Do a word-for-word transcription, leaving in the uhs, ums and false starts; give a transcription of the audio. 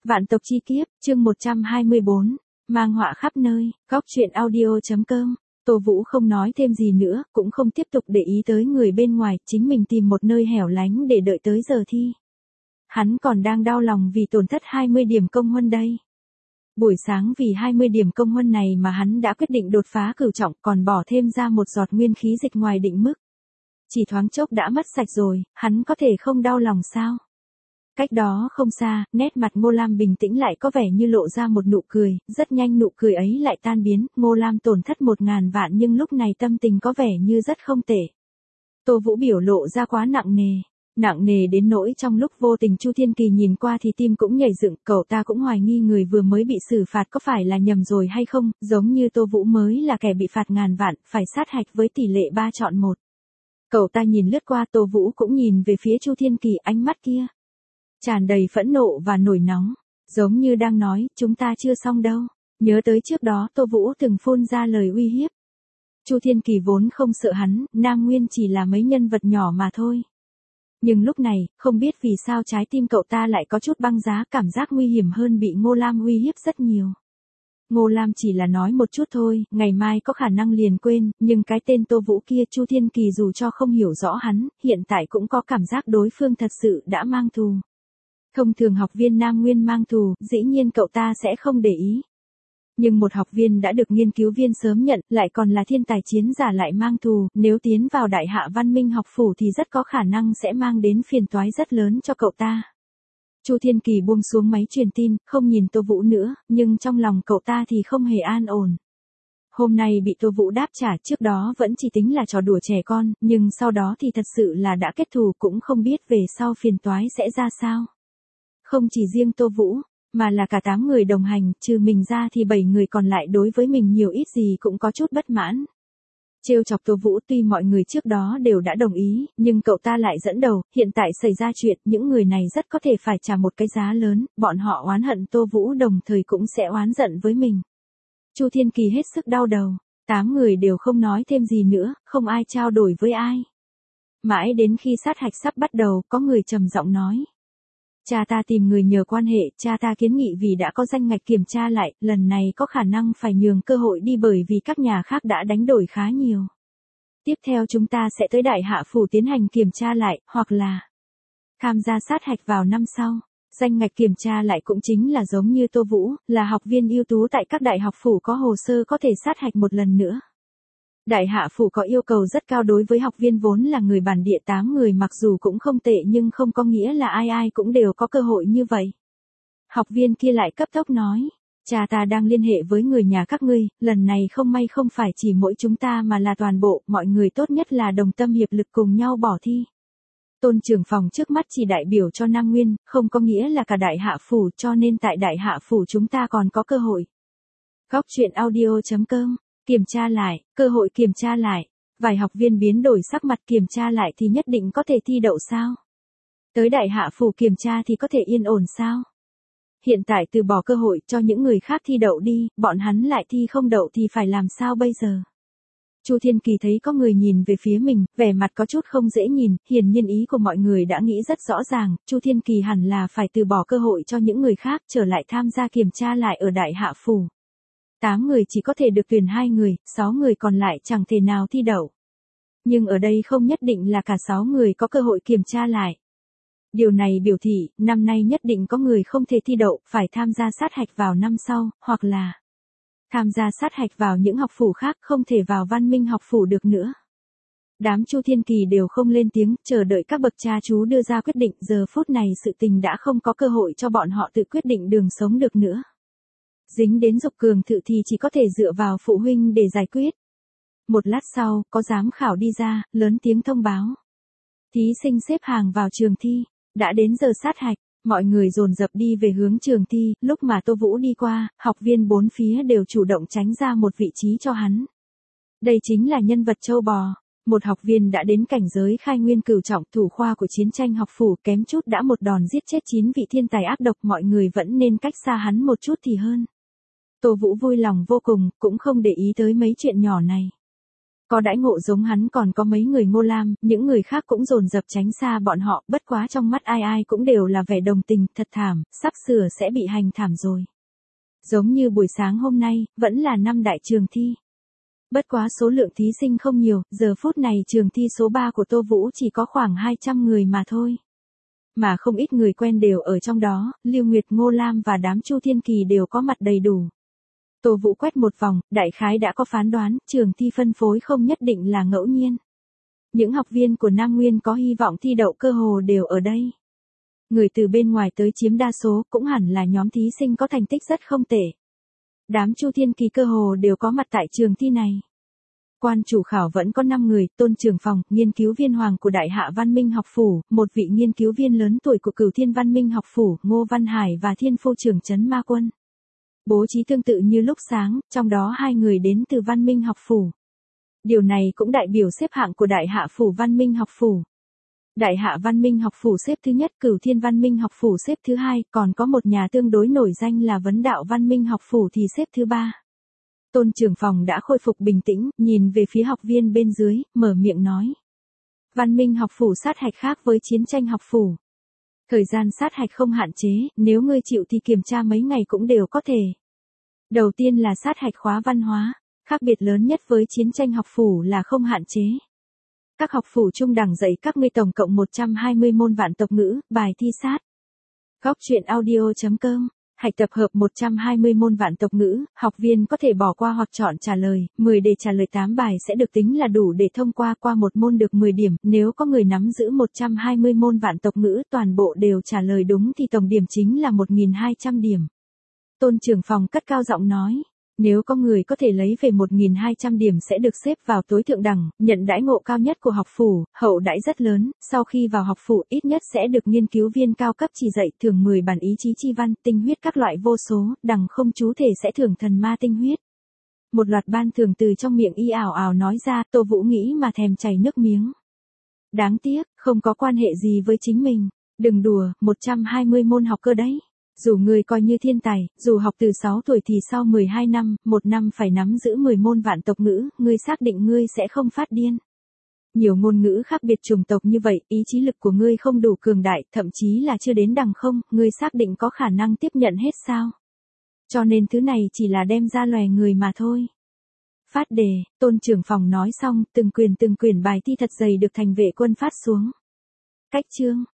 Vạn tộc chi kiếp, chương một trăm hai mươi bốn, mang họa khắp nơi, góc truyện audio.com. Tô Vũ không nói thêm gì nữa, cũng không tiếp tục để ý tới người bên ngoài, chính mình tìm một nơi hẻo lánh để đợi tới giờ thi. Hắn còn đang đau lòng vì tổn thất hai mươi điểm công huân đây. Buổi sáng vì hai mươi điểm công huân này mà hắn đã quyết định đột phá cửu trọng, còn bỏ thêm ra một giọt nguyên khí dịch ngoài định mức. Chỉ thoáng chốc đã mất sạch rồi, hắn có thể không đau lòng sao? Cách đó không xa, nét mặt Ngô Lam bình tĩnh lại có vẻ như lộ ra một nụ cười, rất nhanh nụ cười ấy lại tan biến, Ngô Lam tổn thất một ngàn vạn nhưng lúc này tâm tình có vẻ như rất không tệ. Tô Vũ biểu lộ ra quá nặng nề, nặng nề đến nỗi trong lúc vô tình Chu Thiên Kỳ nhìn qua thì tim cũng nhảy dựng, cậu ta cũng hoài nghi người vừa mới bị xử phạt có phải là nhầm rồi hay không, giống như Tô Vũ mới là kẻ bị phạt ngàn vạn, phải sát hạch với tỷ lệ ba chọn một. Cậu ta nhìn lướt qua Tô Vũ cũng nhìn về phía Chu Thiên Kỳ, ánh mắt kia tràn đầy phẫn nộ và nổi nóng, giống như đang nói, chúng ta chưa xong đâu. Nhớ tới trước đó Tô Vũ từng phun ra lời uy hiếp. Chu Thiên Kỳ vốn không sợ hắn, Nam Nguyên chỉ là mấy nhân vật nhỏ mà thôi. Nhưng lúc này, không biết vì sao trái tim cậu ta lại có chút băng giá, cảm giác nguy hiểm hơn bị Ngô Lam uy hiếp rất nhiều. Ngô Lam chỉ là nói một chút thôi, ngày mai có khả năng liền quên, nhưng cái tên Tô Vũ kia Chu Thiên Kỳ dù cho không hiểu rõ hắn, hiện tại cũng có cảm giác đối phương thật sự đã mang thù. Thông thường học viên Nam Nguyên mang thù, dĩ nhiên cậu ta sẽ không để ý. Nhưng một học viên đã được nghiên cứu viên sớm nhận, lại còn là thiên tài chiến giả lại mang thù, nếu tiến vào Đại Hạ Văn Minh học phủ thì rất có khả năng sẽ mang đến phiền toái rất lớn cho cậu ta. Chu Thiên Kỳ buông xuống máy truyền tin, không nhìn Tô Vũ nữa, nhưng trong lòng cậu ta thì không hề an ổn. Hôm nay bị Tô Vũ đáp trả, trước đó vẫn chỉ tính là trò đùa trẻ con, nhưng sau đó thì thật sự là đã kết thù, cũng không biết về sau phiền toái sẽ ra sao. Không chỉ riêng Tô Vũ, mà là cả tám người đồng hành, trừ mình ra thì bảy người còn lại đối với mình nhiều ít gì cũng có chút bất mãn. Trêu chọc Tô Vũ tuy mọi người trước đó đều đã đồng ý, nhưng cậu ta lại dẫn đầu, hiện tại xảy ra chuyện, những người này rất có thể phải trả một cái giá lớn, bọn họ oán hận Tô Vũ đồng thời cũng sẽ oán giận với mình. Chu Thiên Kỳ hết sức đau đầu, tám người đều không nói thêm gì nữa, không ai trao đổi với ai. Mãi đến khi sát hạch sắp bắt đầu, có người trầm giọng nói. Cha ta tìm người nhờ quan hệ, cha ta kiến nghị vì đã có danh ngạch kiểm tra lại, lần này có khả năng phải nhường cơ hội đi bởi vì các nhà khác đã đánh đổi khá nhiều. Tiếp theo chúng ta sẽ tới Đại Hạ Phủ tiến hành kiểm tra lại, hoặc là tham gia sát hạch vào năm sau. Danh ngạch kiểm tra lại cũng chính là giống như Tô Vũ, là học viên ưu tú tại các đại học phủ có hồ sơ có thể sát hạch một lần nữa. Đại Hạ Phủ có yêu cầu rất cao đối với học viên vốn là người bản địa, tám người mặc dù cũng không tệ nhưng không có nghĩa là ai ai cũng đều có cơ hội như vậy. Học viên kia lại cấp tốc nói, cha ta đang liên hệ với người nhà các ngươi, lần này không may không phải chỉ mỗi chúng ta mà là toàn bộ, mọi người tốt nhất là đồng tâm hiệp lực cùng nhau bỏ thi. Tôn trưởng phòng trước mắt chỉ đại biểu cho Nam Nguyên, không có nghĩa là cả Đại Hạ Phủ, cho nên tại Đại Hạ Phủ chúng ta còn có cơ hội. Góc truyện audio.com. Kiểm tra lại, cơ hội kiểm tra lại. Vài học viên biến đổi sắc mặt, kiểm tra lại thì nhất định có thể thi đậu sao? Tới Đại Hạ Phủ kiểm tra thì có thể yên ổn sao? Hiện tại từ bỏ cơ hội cho những người khác thi đậu đi, bọn hắn lại thi không đậu thì phải làm sao bây giờ? Chu Thiên Kỳ thấy có người nhìn về phía mình, vẻ mặt có chút không dễ nhìn, hiển nhiên ý của mọi người đã nghĩ rất rõ ràng, Chu Thiên Kỳ hẳn là phải từ bỏ cơ hội cho những người khác trở lại tham gia kiểm tra lại ở Đại Hạ Phủ. tám người chỉ có thể được tuyển hai người, sáu người còn lại chẳng thể nào thi đậu. Nhưng ở đây không nhất định là cả sáu người có cơ hội kiểm tra lại. Điều này biểu thị, năm nay nhất định có người không thể thi đậu, phải tham gia sát hạch vào năm sau, hoặc là tham gia sát hạch vào những học phủ khác, không thể vào Văn Minh học phủ được nữa. Đám Chu Thiên Kỳ đều không lên tiếng, chờ đợi các bậc cha chú đưa ra quyết định, giờ phút này sự tình đã không có cơ hội cho bọn họ tự quyết định đường sống được nữa. Dính đến dục cường thự thì chỉ có thể dựa vào phụ huynh để giải quyết. Một lát sau, có giám khảo đi ra, lớn tiếng thông báo. Thí sinh xếp hàng vào trường thi, đã đến giờ sát hạch, mọi người dồn dập đi về hướng trường thi, lúc mà Tô Vũ đi qua, học viên bốn phía đều chủ động tránh ra một vị trí cho hắn. Đây chính là nhân vật châu bò, một học viên đã đến cảnh giới khai nguyên cửu trọng, thủ khoa của chiến tranh học phủ, kém chút đã một đòn giết chết chín vị thiên tài ác độc, mọi người vẫn nên cách xa hắn một chút thì hơn. Tô Vũ vui lòng vô cùng, cũng không để ý tới mấy chuyện nhỏ này. Có đãi ngộ giống hắn còn có mấy người Ngô Lam, những người khác cũng dồn dập tránh xa bọn họ, bất quá trong mắt ai ai cũng đều là vẻ đồng tình, thật thảm, sắp sửa sẽ bị hành thảm rồi. Giống như buổi sáng hôm nay, vẫn là năm đại trường thi. Bất quá số lượng thí sinh không nhiều, giờ phút này trường thi số ba của Tô Vũ chỉ có khoảng hai trăm người mà thôi. Mà không ít người quen đều ở trong đó, Lưu Nguyệt, Ngô Lam và đám Chu Thiên Kỳ đều có mặt đầy đủ. Tô Vũ quét một vòng, đại khái đã có phán đoán, trường thi phân phối không nhất định là ngẫu nhiên. Những học viên của Nam Nguyên có hy vọng thi đậu cơ hồ đều ở đây. Người từ bên ngoài tới chiếm đa số cũng hẳn là nhóm thí sinh có thành tích rất không tệ. Đám Chu Thiên Kỳ cơ hồ đều có mặt tại trường thi này. Quan chủ khảo vẫn có năm người, Tôn Trưởng Phòng, nghiên cứu viên Hoàng của Đại Hạ Văn Minh Học Phủ, một vị nghiên cứu viên lớn tuổi của Cửu Thiên Văn Minh Học Phủ, Ngô Văn Hải và Thiên Phu trưởng trấn Ma Quân. Bố trí tương tự như lúc sáng, trong đó hai người đến từ Văn Minh Học Phủ. Điều này cũng đại biểu xếp hạng của Đại Hạ Phủ Văn Minh Học Phủ. Đại Hạ Văn Minh Học Phủ xếp thứ nhất, Cửu Thiên Văn Minh Học Phủ xếp thứ hai, còn có một nhà tương đối nổi danh là Vấn Đạo Văn Minh Học Phủ thì xếp thứ ba. Tôn Trưởng Phòng đã khôi phục bình tĩnh, nhìn về phía học viên bên dưới, mở miệng nói. Văn Minh Học Phủ sát hạch khác với Chiến tranh Học Phủ. Thời gian sát hạch không hạn chế, nếu ngươi chịu thì kiểm tra mấy ngày cũng đều có thể. Đầu tiên là sát hạch khóa văn hóa, khác biệt lớn nhất với Chiến tranh Học Phủ là không hạn chế. Các học phủ trung đẳng dạy các ngươi tổng cộng một trăm hai mươi môn vạn tộc ngữ, bài thi sát. Góc truyện audio chấm com, hạch tập hợp một trăm hai mươi môn vạn tộc ngữ, học viên có thể bỏ qua hoặc chọn trả lời, mười đề trả lời tám bài sẽ được tính là đủ để thông qua qua một môn được mười điểm, nếu có người nắm giữ một trăm hai mươi môn vạn tộc ngữ toàn bộ đều trả lời đúng thì tổng điểm chính là một nghìn hai trăm điểm. Tôn Trưởng Phòng cất cao giọng nói. Nếu có người có thể lấy về một nghìn hai trăm điểm sẽ được xếp vào tối thượng đẳng, nhận đãi ngộ cao nhất của học phủ, hậu đãi rất lớn, sau khi vào học phủ ít nhất sẽ được nghiên cứu viên cao cấp chỉ dạy thưởng mười bản ý chí chi văn, tinh huyết các loại vô số, đằng không chú thể sẽ thưởng thần ma tinh huyết. Một loạt ban thưởng từ trong miệng y ảo ảo nói ra, Tô Vũ nghĩ mà thèm chảy nước miếng. Đáng tiếc, không có quan hệ gì với chính mình. Đừng đùa, một trăm hai mươi môn học cơ đấy. Dù người coi như thiên tài, dù học từ sáu tuổi thì sau mười hai năm, một năm phải nắm giữ mười môn vạn tộc ngữ, ngươi xác định ngươi sẽ không phát điên. Nhiều ngôn ngữ khác biệt chủng tộc như vậy, ý chí lực của ngươi không đủ cường đại, thậm chí là chưa đến đằng không, ngươi xác định có khả năng tiếp nhận hết sao? Cho nên thứ này chỉ là đem ra lòe người mà thôi. Phát đề, Tôn Trưởng Phòng nói xong, từng quyền từng quyền bài thi thật dày được thành vệ quân phát xuống. Cách chương.